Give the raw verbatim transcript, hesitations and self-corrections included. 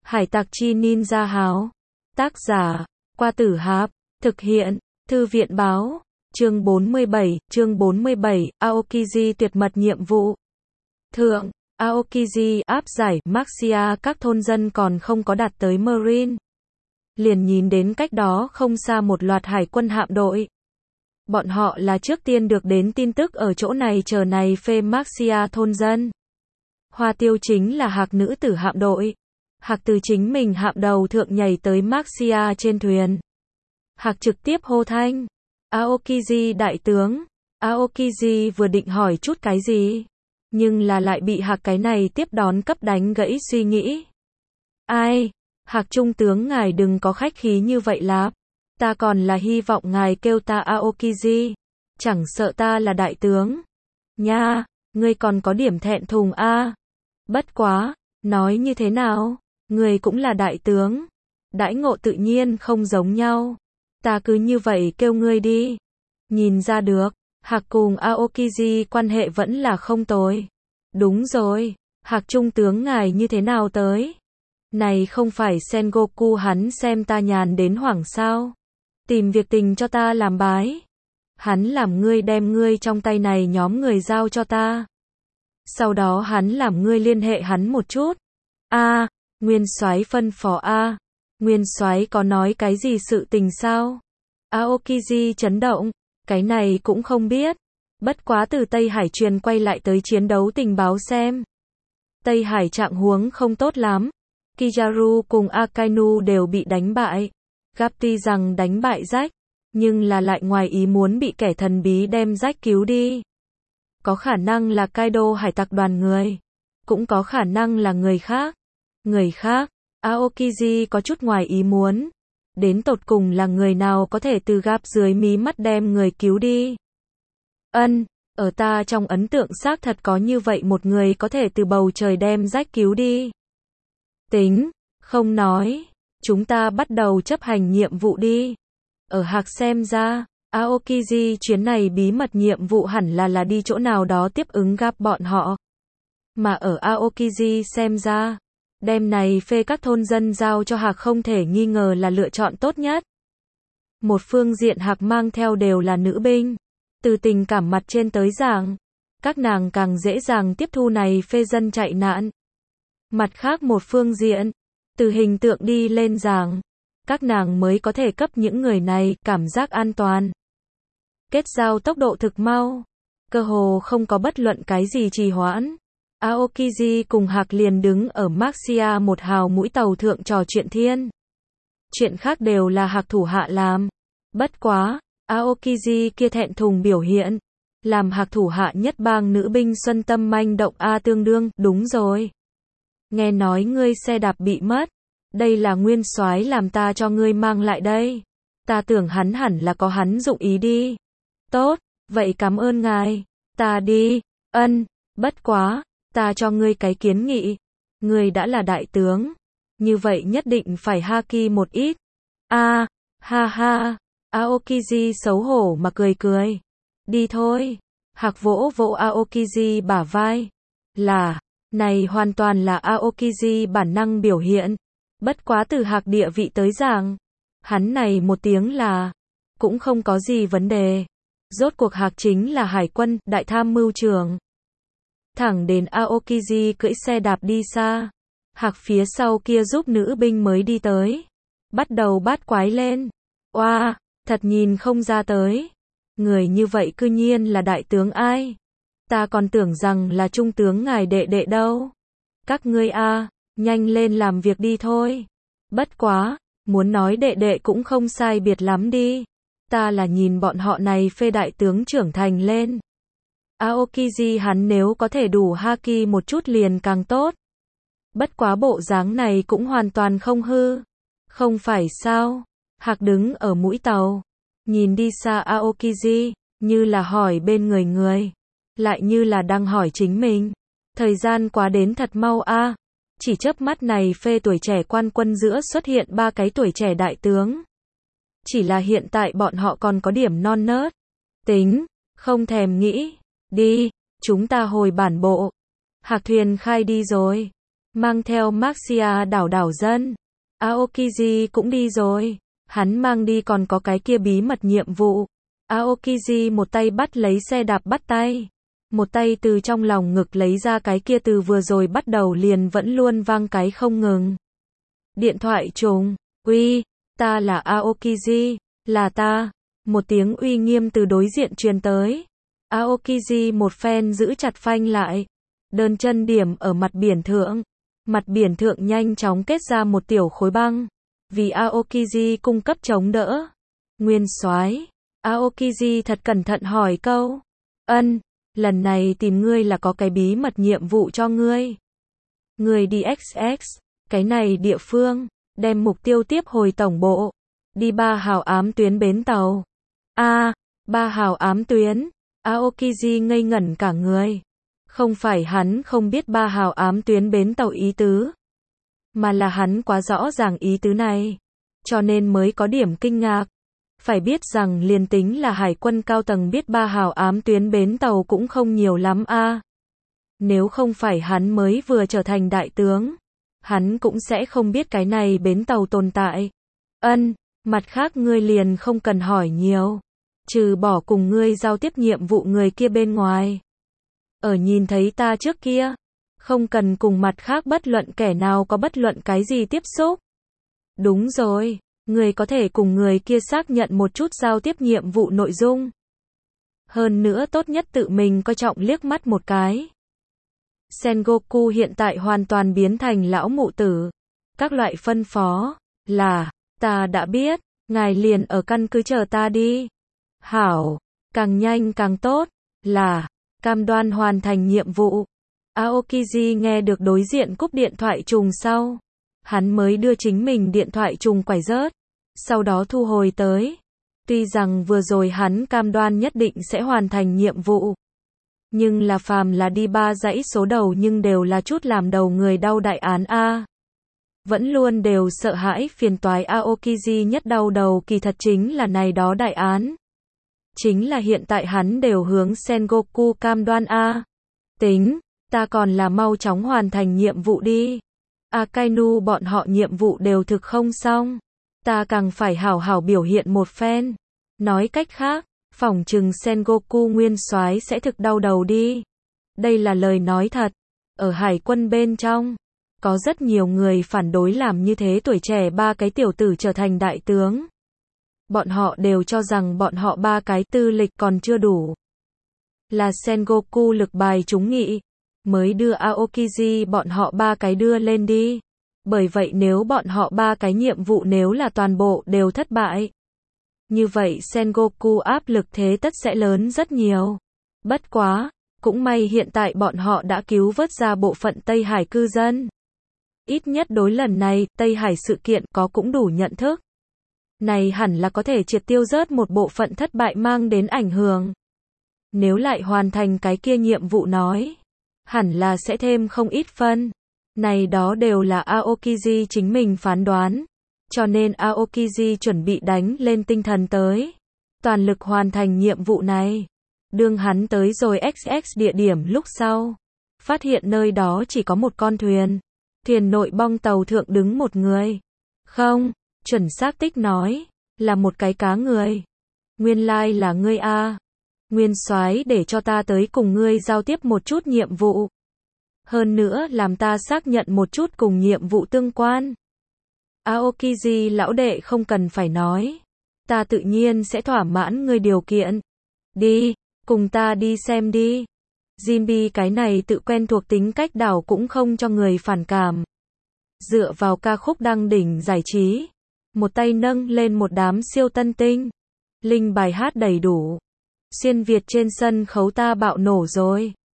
Hải tặc chi ninja háo. Tác giả, Qua Tử Hạp. Thực hiện, Thư viện báo. Chương bốn mươi bảy, chương bốn mươi bảy, Aokiji tuyệt mật nhiệm vụ. Thượng, Aokiji áp giải Maxia, các thôn dân còn không có đạt tới Marine. Liền nhìn đến cách đó không xa một loạt hải quân hạm đội. Bọn họ là trước tiên được đến tin tức ở chỗ này chờ này phê Maxia thôn dân. Hoa Tiêu chính là Hạc nữ tử hạm đội. Hạc từ chính mình hạm đầu thượng nhảy tới Maxia trên thuyền. Hạc trực tiếp hô thanh. Aokiji đại tướng. Aokiji vừa định hỏi chút cái gì. Nhưng là lại bị Hạc cái này tiếp đón cấp đánh gãy suy nghĩ. Ai? Hạc trung tướng ngài đừng có khách khí như vậy lắm. Ta còn là hy vọng ngài kêu ta Aokiji. Chẳng sợ ta là đại tướng. Nha, ngươi còn có điểm thẹn thùng a. À. Bất quá, nói như thế nào? Ngươi cũng là đại tướng. Đãi ngộ tự nhiên không giống nhau. Ta cứ như vậy kêu ngươi đi. Nhìn ra được, Hạc cùng Aokiji quan hệ vẫn là không tồi. Đúng rồi, Hạc trung tướng ngài như thế nào tới? Này không phải Sengoku hắn xem ta nhàn đến hoảng sao? Tìm việc tình cho ta làm bái. Hắn làm ngươi đem ngươi trong tay này nhóm người giao cho ta. Sau đó hắn làm ngươi liên hệ hắn một chút. A, à, Nguyên soái phân phó a. À. Nguyên soái có nói cái gì sự tình sao? Aokiji chấn động, cái này cũng không biết. Bất quá từ Tây Hải truyền quay lại tới chiến đấu tình báo xem. Tây Hải trạng huống không tốt lắm. Kizaru cùng Akainu đều bị đánh bại. Gap tuy rằng đánh bại Jack, nhưng là lại ngoài ý muốn bị kẻ thần bí đem Jack cứu đi. Có khả năng là Kaido hải tặc đoàn người. Cũng có khả năng là người khác. Người khác, Aokiji có chút ngoài ý muốn. Đến tột cùng là người nào có thể từ Gap dưới mí mắt đem người cứu đi. Ân, ở ta trong ấn tượng xác thật có như vậy một người có thể từ bầu trời đem Jack cứu đi. Tính, không nói. Chúng ta bắt đầu chấp hành nhiệm vụ đi. Ở Hạc xem ra, Aokiji chuyến này bí mật nhiệm vụ hẳn là là đi chỗ nào đó tiếp ứng Gap bọn họ. Mà ở Aokiji xem ra, đem này phê các thôn dân giao cho Hạc không thể nghi ngờ là lựa chọn tốt nhất. Một phương diện Hạc mang theo đều là nữ binh. Từ tình cảm mặt trên tới giảng, các nàng càng dễ dàng tiếp thu này phê dân chạy nạn. Mặt khác một phương diện, từ hình tượng đi lên giảng, các nàng mới có thể cấp những người này cảm giác an toàn. Kết giao tốc độ thực mau, cơ hồ không có bất luận cái gì trì hoãn. Aokiji cùng Hạc liền đứng ở Maxia một hào mũi tàu thượng trò chuyện thiên. Chuyện khác đều là Hạc thủ hạ làm. Bất quá, Aokiji kia thẹn thùng biểu hiện, làm Hạc thủ hạ nhất bang nữ binh xuân tâm manh động a tương đương, đúng rồi. Nghe nói ngươi xe đạp bị mất, đây là Nguyên soái làm ta cho ngươi mang lại đây. Ta tưởng hắn hẳn là có hắn dụng ý đi. Tốt, vậy cảm ơn ngài, ta đi. Ân, bất quá, ta cho ngươi cái kiến nghị. Ngươi đã là đại tướng, như vậy nhất định phải haki một ít. A, à, ha ha. Aokiji xấu hổ mà cười cười. Đi thôi. Hạc vỗ vỗ Aokiji bả vai. Là, này hoàn toàn là Aokiji bản năng biểu hiện. Bất quá từ Hạc địa vị tới giảng, hắn này một tiếng là, cũng không có gì vấn đề. Rốt cuộc Hạc chính là hải quân, đại tham mưu trưởng. Thẳng đến Aokiji cưỡi xe đạp đi xa. Hạc phía sau kia giúp nữ binh mới đi tới. Bắt đầu bát quái lên. Oa, wow, thật nhìn không ra tới. Người như vậy cư nhiên là đại tướng ai? Ta còn tưởng rằng là trung tướng ngài đệ đệ đâu. Các ngươi a, à, nhanh lên làm việc đi thôi. Bất quá, muốn nói đệ đệ cũng không sai biệt lắm đi. Ta là nhìn bọn họ này phê đại tướng trưởng thành lên. Aokiji hắn nếu có thể đủ haki một chút liền càng tốt. Bất quá bộ dáng này cũng hoàn toàn không hư. Không phải sao? Hạc đứng ở mũi tàu, nhìn đi xa Aokiji, như là hỏi bên người người, lại như là đang hỏi chính mình. Thời gian quá đến thật mau a. À. Chỉ chớp mắt này phê tuổi trẻ quan quân giữa xuất hiện ba cái tuổi trẻ đại tướng. Chỉ là hiện tại bọn họ còn có điểm non nớt. Tính, không thèm nghĩ. Đi, chúng ta hồi bản bộ. Hạc thuyền khai đi rồi. mang theo Maxia đảo đảo dân. Aokiji cũng đi rồi. Hắn mang đi còn có cái kia bí mật nhiệm vụ. Aokiji một tay bắt lấy xe đạp bắt tay. Một tay từ trong lòng ngực lấy ra cái kia từ vừa rồi bắt đầu liền vẫn luôn vang cái không ngừng. Điện thoại trùng. Uy, ta là Aokiji, là ta. Một tiếng uy nghiêm từ đối diện truyền tới. Aokiji một phen giữ chặt phanh lại. Đơn chân điểm ở mặt biển thượng. Mặt biển thượng nhanh chóng kết ra một tiểu khối băng. Vì Aokiji cung cấp chống đỡ. Nguyên soái. Aokiji thật cẩn thận hỏi câu. Ân, lần này tìm ngươi là có cái bí mật nhiệm vụ cho ngươi. Ngươi đi ích ích, cái này địa phương, đem mục tiêu tiếp hồi tổng bộ. Đi ba hào ám tuyến bến tàu. A, à, ba hào ám tuyến. Aokiji ngây ngẩn cả người. Không phải hắn không biết ba hào ám tuyến bến tàu ý tứ, mà là hắn quá rõ ràng ý tứ này, cho nên mới có điểm kinh ngạc. Phải biết rằng liền tính là hải quân cao tầng biết ba hào ám tuyến bến tàu cũng không nhiều lắm a. À. Nếu không phải hắn mới vừa trở thành đại tướng, hắn cũng sẽ không biết cái này bến tàu tồn tại. Ân, mặt khác ngươi liền không cần hỏi nhiều, trừ bỏ cùng ngươi giao tiếp nhiệm vụ người kia bên ngoài. Ở nhìn thấy ta trước kia, không cần cùng mặt khác bất luận kẻ nào có bất luận cái gì tiếp xúc. Đúng rồi, người có thể cùng người kia xác nhận một chút giao tiếp nhiệm vụ nội dung. Hơn nữa tốt nhất tự mình coi trọng liếc mắt một cái. Sengoku hiện tại hoàn toàn biến thành lão mụ tử. Các loại phân phó, là, ta đã biết, ngài liền ở căn cứ chờ ta đi. Hảo, càng nhanh càng tốt, là, cam đoan hoàn thành nhiệm vụ. Aokiji nghe được đối diện cúp điện thoại trùng sau. Hắn mới đưa chính mình điện thoại trùng quải rớt. Sau đó thu hồi tới. Tuy rằng vừa rồi hắn cam đoan nhất định sẽ hoàn thành nhiệm vụ. Nhưng là phàm là đi ba dãy số đầu nhưng đều là chút làm đầu người đau đại án A. Vẫn luôn đều sợ hãi phiền toái Aokiji nhất đau đầu kỳ thật chính là này đó đại án. Chính là hiện tại hắn đều hướng Sengoku cam đoan A. Tính, ta còn là mau chóng hoàn thành nhiệm vụ đi. Akainu bọn họ nhiệm vụ đều thực không xong. Ta càng phải hảo hảo biểu hiện một phen. Nói cách khác, phỏng chừng Sengoku nguyên soái sẽ thực đau đầu đi. Đây là lời nói thật. Ở hải quân bên trong, có rất nhiều người phản đối làm như thế tuổi trẻ ba cái tiểu tử trở thành đại tướng. Bọn họ đều cho rằng bọn họ ba cái tư lịch còn chưa đủ. Là Sengoku lực bài trúng nghị, mới đưa Aokiji bọn họ ba cái đưa lên đi. Bởi vậy nếu bọn họ ba cái nhiệm vụ nếu là toàn bộ đều thất bại, như vậy Sengoku áp lực thế tất sẽ lớn rất nhiều. Bất quá, cũng may hiện tại bọn họ đã cứu vớt ra bộ phận Tây Hải cư dân. Ít nhất đối lần này, Tây Hải sự kiện có cũng đủ nhận thức. Này hẳn là có thể triệt tiêu rớt một bộ phận thất bại mang đến ảnh hưởng. Nếu lại hoàn thành cái kia nhiệm vụ nói, hẳn là sẽ thêm không ít phân. Này đó đều là Aokiji chính mình phán đoán. Cho nên Aokiji chuẩn bị đánh lên tinh thần tới. Toàn lực hoàn thành nhiệm vụ này. Đương hắn tới rồi ích ích địa điểm lúc sau. Phát hiện nơi đó chỉ có một con thuyền. Thuyền nội bong tàu thượng đứng một người. Không, chuẩn xác tích nói, là một cái cá người. Nguyên lai là ngươi a. Nguyên soái để cho ta tới cùng ngươi giao tiếp một chút nhiệm vụ. Hơn nữa làm ta xác nhận một chút cùng nhiệm vụ tương quan. Aokiji lão đệ không cần phải nói. Ta tự nhiên sẽ thỏa mãn ngươi điều kiện. Đi, cùng ta đi xem đi. Jinbi cái này tự quen thuộc tính cách đảo cũng không cho người phản cảm. Dựa vào ca khúc đăng đỉnh giải trí. Một tay nâng lên một đám siêu tân tinh. Linh bài hát đầy đủ. Xuyên Việt trên sân khấu ta bạo nổ rồi.